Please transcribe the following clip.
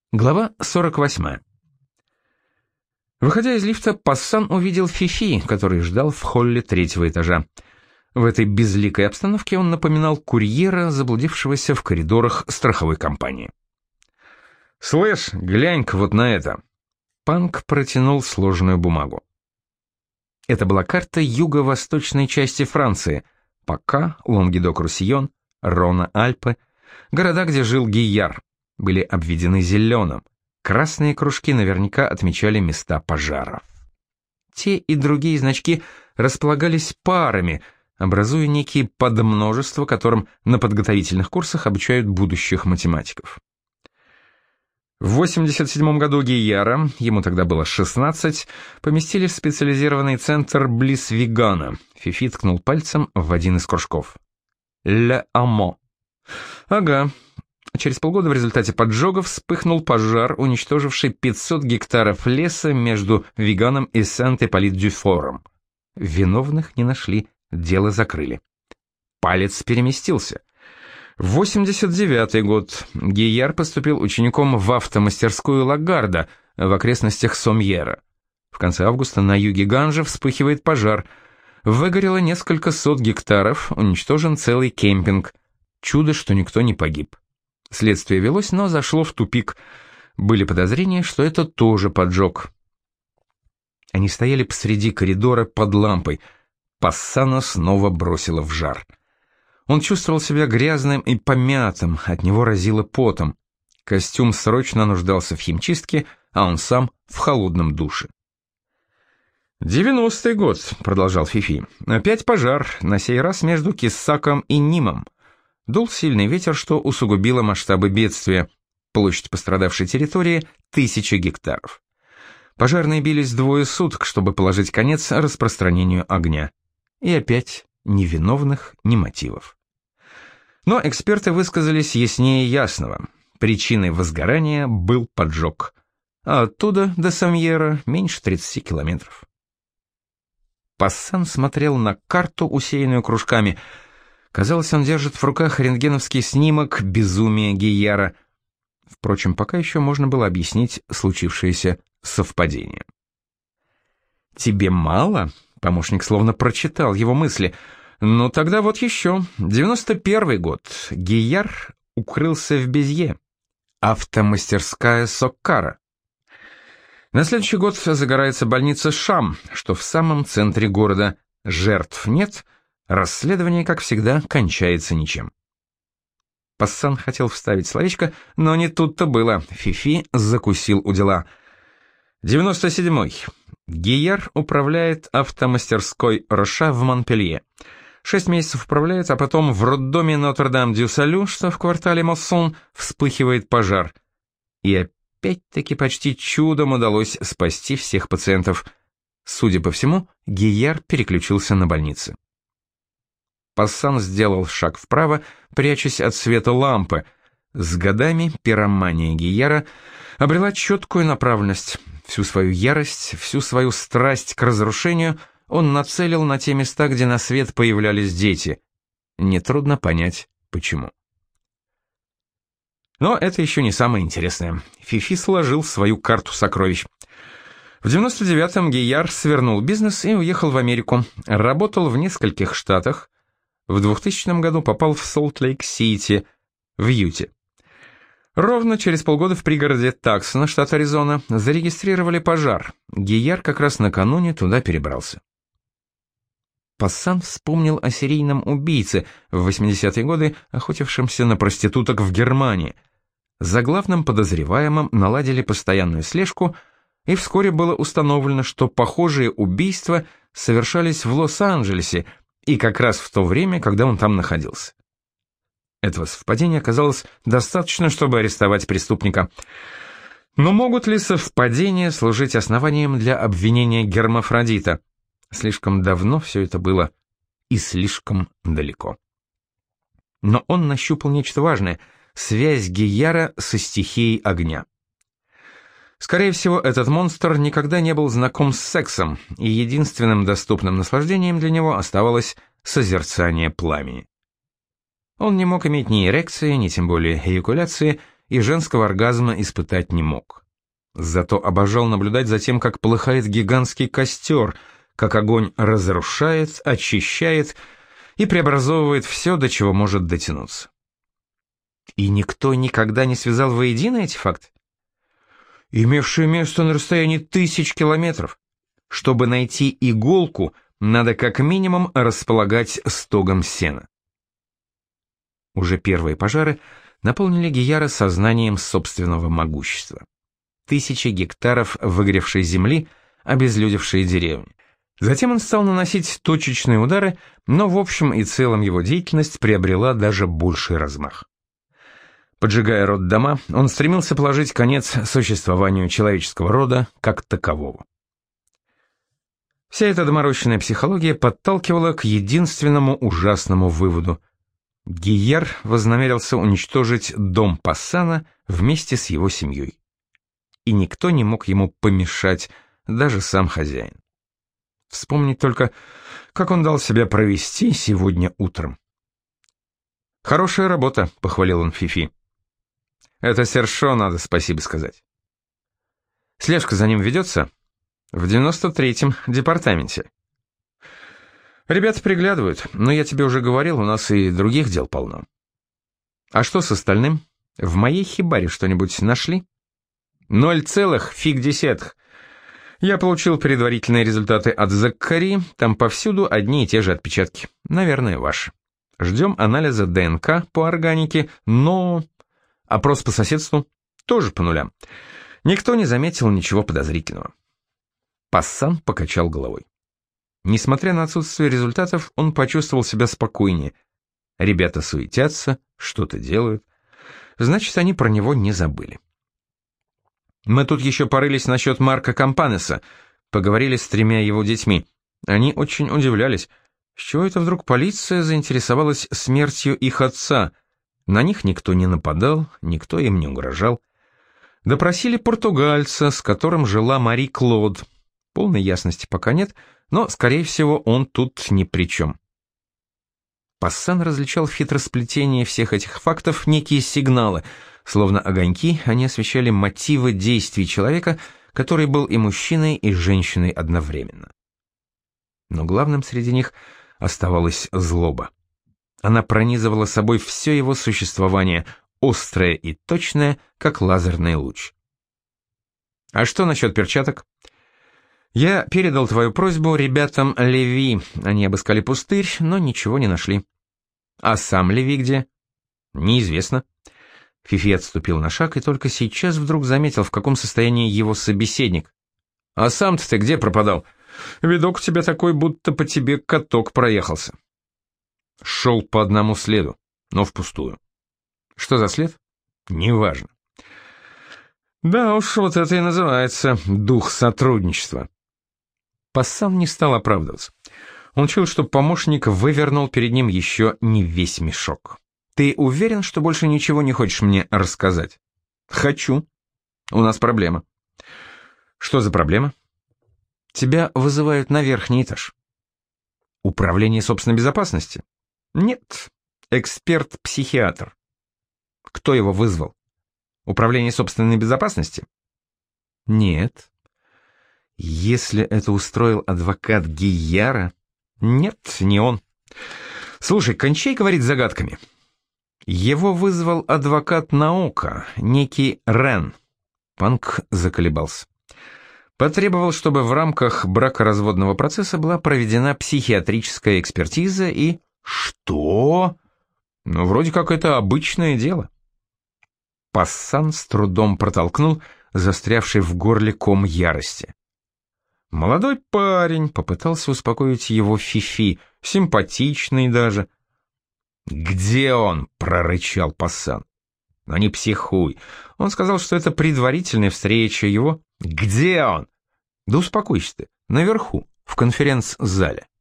Глава 48. Выходя из лифта, Пассан увидел Фифи, который ждал в холле третьего этажа. В этой безликой обстановке он напоминал курьера, заблудившегося в коридорах страховой компании. «Слышь, глянь-ка вот на это!» Панк протянул сложенную бумагу. Это была карта юго-восточной части Франции, Пака, Лонгедок-Руссион, Рона-Альпы, города, где жил Гийяр, были обведены зеленым. Красные кружки наверняка отмечали места пожаров. Те и другие значки располагались парами, образуя некие подмножества, которым на подготовительных курсах обучают будущих математиков. В 87 году Гийяра, ему тогда было 16, поместили в специализированный центр близ Вигана. Фифи ткнул пальцем в один из кружков. «Ле Амо». «Ага». Через полгода в результате поджогов вспыхнул пожар, уничтоживший 500 гектаров леса между Виганом и Сент-Ипполит-дю-Фором. Виновных не нашли, дело закрыли. Палец переместился. В 89-й год Гийяр поступил учеником в автомастерскую Лагарда в окрестностях Сомьера. В конце августа на юге Ганжа вспыхивает пожар. Выгорело несколько сот гектаров, уничтожен целый кемпинг. Чудо, что никто не погиб. Следствие велось, но зашло в тупик. Были подозрения, что это тоже поджог. Они стояли посреди коридора под лампой. Пассана снова бросило в жар. Он чувствовал себя грязным и помятым, от него разило потом. Костюм срочно нуждался в химчистке, а он сам в холодном душе. «90-й год», — продолжал Фифи. «Опять пожар, на сей раз между Киссаком и Нимом. Дул сильный ветер, что усугубило масштабы бедствия. Площадь пострадавшей территории — 1000 гектаров. Пожарные бились двое суток, чтобы положить конец распространению огня. И опять ни виновных, ни мотивов. Но эксперты высказались яснее ясного. Причиной возгорания был поджог. А оттуда до Сомьера меньше 30 километров. Пассан смотрел на карту, усеянную кружками. Казалось, он держит в руках рентгеновский снимок безумия Гийяра. Впрочем, пока еще можно было объяснить случившееся совпадение. «Тебе мало?» — помощник словно прочитал его мысли. «Ну тогда вот еще. 91-й год. Гийяр укрылся в Безье. Автомастерская Соккара. На следующий год загорается больница Шам, что в самом центре города. Жертв нет». Расследование, как всегда, кончается ничем. Пассан хотел вставить словечко, но не тут-то было. Фифи закусил у дела. 97-й. Гийяр управляет автомастерской Роша в Монпелье. 6 месяцев управляет, а потом в роддоме Нотр-Дам-дю-Салю, что в квартале Моссон, вспыхивает пожар. И опять-таки почти чудом удалось спасти всех пациентов. Судя по всему, Гийяр переключился на больницы. Пассан сделал шаг вправо, прячась от света лампы. С годами пиромания Гийяра обрела четкую направленность. Всю свою ярость, всю свою страсть к разрушению он нацелил на те места, где на свет появлялись дети. Нетрудно понять, почему. Но это еще не самое интересное. Фифи сложил свою карту сокровищ. В 99-м Гийяр свернул бизнес и уехал в Америку. Работал в нескольких штатах. В 2000 году попал в Солт-Лейк-Сити, в Юте. Ровно через полгода в пригороде Таксона, штат Аризона, зарегистрировали пожар. Гийяр как раз накануне туда перебрался. Пассан вспомнил о серийном убийце в 80-е годы, охотившемся на проституток в Германии. За главным подозреваемым наладили постоянную слежку, и вскоре было установлено, что похожие убийства совершались в Лос-Анджелесе, и как раз в то время, когда он там находился. Этого совпадения оказалось достаточно, чтобы арестовать преступника. Но могут ли совпадения служить основанием для обвинения гермафродита? Слишком давно все это было и слишком далеко. Но он нащупал нечто важное — связь Гийяра со стихией огня. Скорее всего, этот монстр никогда не был знаком с сексом, и единственным доступным наслаждением для него оставалось созерцание пламени. Он не мог иметь ни эрекции, ни тем более эякуляции, и женского оргазма испытать не мог. Зато обожал наблюдать за тем, как полыхает гигантский костер, как огонь разрушает, очищает и преобразовывает все, до чего может дотянуться. И никто никогда не связал воедино эти факты? Имевшие место на расстоянии 1000 километров. Чтобы найти иголку, надо как минимум располагать стогом сена. Уже первые пожары наполнили Гияра сознанием собственного могущества. 1000 гектаров выгоревшей земли, обезлюдевшие деревни. Затем он стал наносить точечные удары, но в общем и целом его деятельность приобрела даже больший размах. Поджигая роддома, он стремился положить конец существованию человеческого рода как такового. Вся эта доморощенная психология подталкивала к единственному ужасному выводу. Гияр вознамерился уничтожить дом Пассана вместе с его семьей. И никто не мог ему помешать, даже сам хозяин. Вспомнить только, как он дал себя провести сегодня утром. «Хорошая работа», — похвалил он Фифи. «Это Сершо надо спасибо сказать». «Слежка за ним ведется?» «В 93-м департаменте». «Ребята приглядывают, но я тебе уже говорил, у нас и других дел полно». «А что с остальным? В моей хибаре что-нибудь нашли?» 0,0. Я получил предварительные результаты от Заккари, там повсюду одни и те же отпечатки. Наверное, ваши. Ждем анализа ДНК по органике, но... Опрос по соседству тоже по нулям. Никто не заметил ничего подозрительного. Пассан покачал головой. Несмотря на отсутствие результатов, он почувствовал себя спокойнее. Ребята суетятся, что-то делают. Значит, они про него не забыли. Мы тут еще порылись насчет Марка Кампанеса, поговорили с 3 его детьми. Они очень удивлялись, с чего это вдруг полиция заинтересовалась смертью их отца. На них никто не нападал, никто им не угрожал. Допросили португальца, с которым жила Мари Клод. Полной ясности пока нет, но, скорее всего, он тут ни при чем. Пассан различал в хитросплетении всех этих фактов некие сигналы, словно огоньки, они освещали мотивы действий человека, который был и мужчиной, и женщиной одновременно. Но главным среди них оставалась злоба. Она пронизывала собой все его существование, острое и точное, как лазерный луч. «А что насчет перчаток?» «Я передал твою просьбу ребятам Леви. Они обыскали пустырь, но ничего не нашли». «А сам Леви где?» «Неизвестно». Фифи отступил на шаг и только сейчас вдруг заметил, в каком состоянии его собеседник. «А сам-то ты где пропадал? Видок у тебя такой, будто по тебе каток проехался». «Шел по одному следу, но впустую». «Что за след?» «Неважно». «Да уж, вот это и называется дух сотрудничества». Пассан не стал оправдываться. Он чуял, что помощник вывернул перед ним еще не весь мешок. «Ты уверен, что больше ничего не хочешь мне рассказать?» «Хочу. У нас проблема». «Что за проблема?» «Тебя вызывают на верхний этаж». «Управление собственной безопасности?» «Нет. Эксперт-психиатр». «Кто его вызвал?» «Управление собственной безопасности?» «Нет». «Если это устроил адвокат Гияра?» «Нет, не он». «Слушай, кончай говорить загадками». «Его вызвал адвокат наука, некий Рен». Панк заколебался. Потребовал, чтобы в рамках бракоразводного процесса была проведена психиатрическая экспертиза и... «Что?» «Ну, вроде как это обычное дело». Пассан с трудом протолкнул застрявший в горле ком ярости. Молодой парень попытался успокоить его Фифи, симпатичный даже. «Где он?» — прорычал Пассан. «Ну не психуй. Он сказал, что это предварительная встреча его...» «Где он?» «Да успокойся ты. Наверху, в конференц-зале».